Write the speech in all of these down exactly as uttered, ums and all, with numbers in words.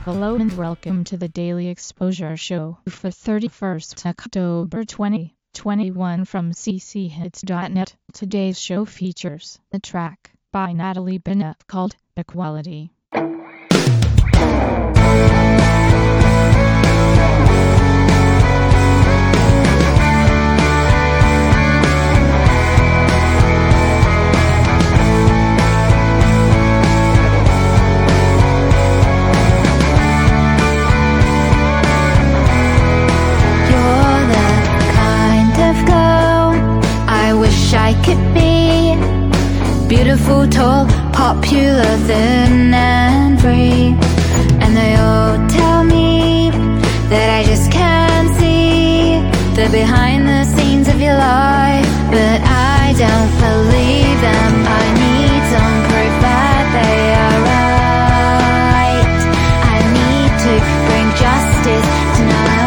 Hello and welcome to the Daily Exposure Show for thirty-first October twenty twenty-one from c c hits dot net. Today's show features a track by Natalie Bennett called Equality. I could be beautiful, tall, popular, thin and free. And they all tell me that I just can't see the behind the scenes of your life. But I don't believe them. I need some proof that they are right. I need to bring justice tonight.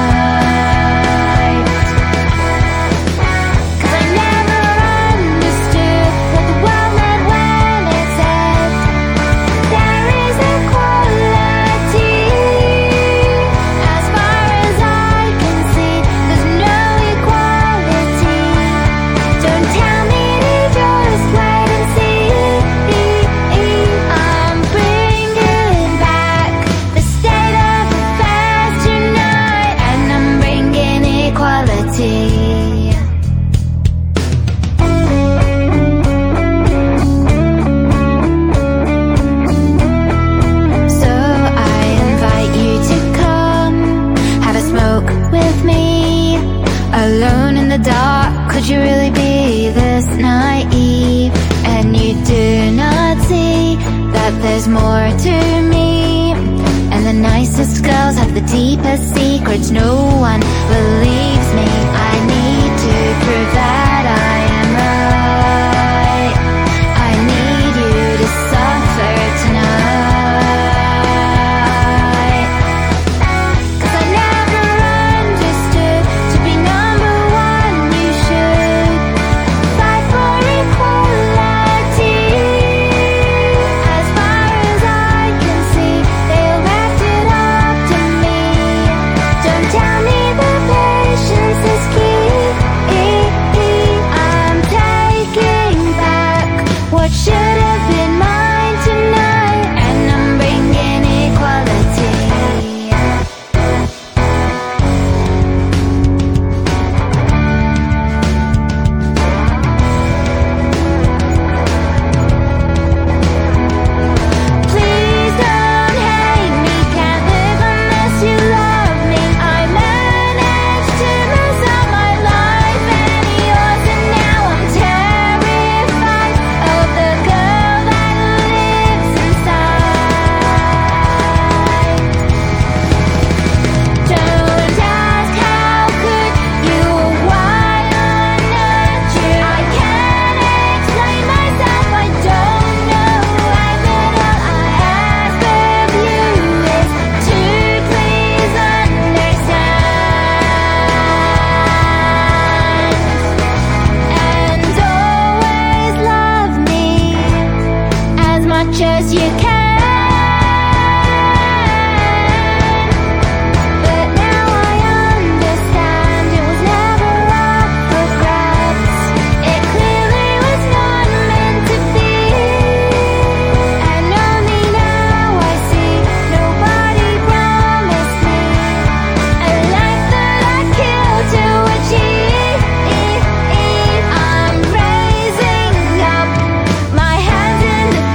Alone in the dark, could you really be this naive? And you do not see that there's more to me. And the nicest girls have the deepest secrets. No one believes me. I need to prove that I am right. I need you to suffer tonight. As you can. But now I understand it was never up for grabs. It clearly was not meant to be. And only now I see nobody promised me a life that I killed to achieve. I'm raising up my hands in the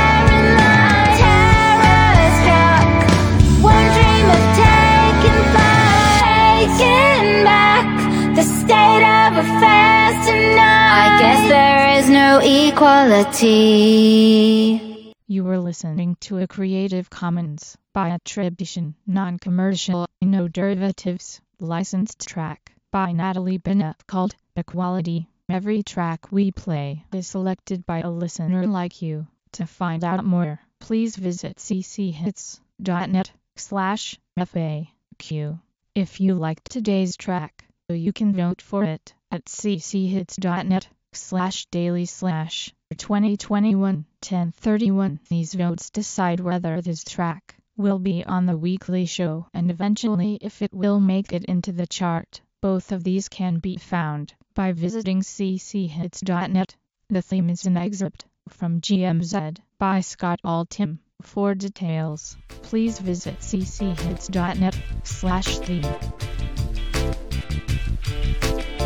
I guess there is no equality. You were listening to a Creative Commons by attribution, non-commercial, no derivatives, licensed track by Natalie Bennett called Equality. Every track we play is selected by a listener like you. To find out more, please visit c c hits dot net slash F A Q. If you liked today's track, you can vote for it at c c hits dot net slash daily slash twenty twenty-one ten thirty-one. These votes decide whether this track will be on the weekly show and eventually if it will make it into the chart. Both of these can be found by visiting c c hits dot net. The theme is an excerpt from G M Z by Scott Altham. For details, please visit c c hits dot net slash theme.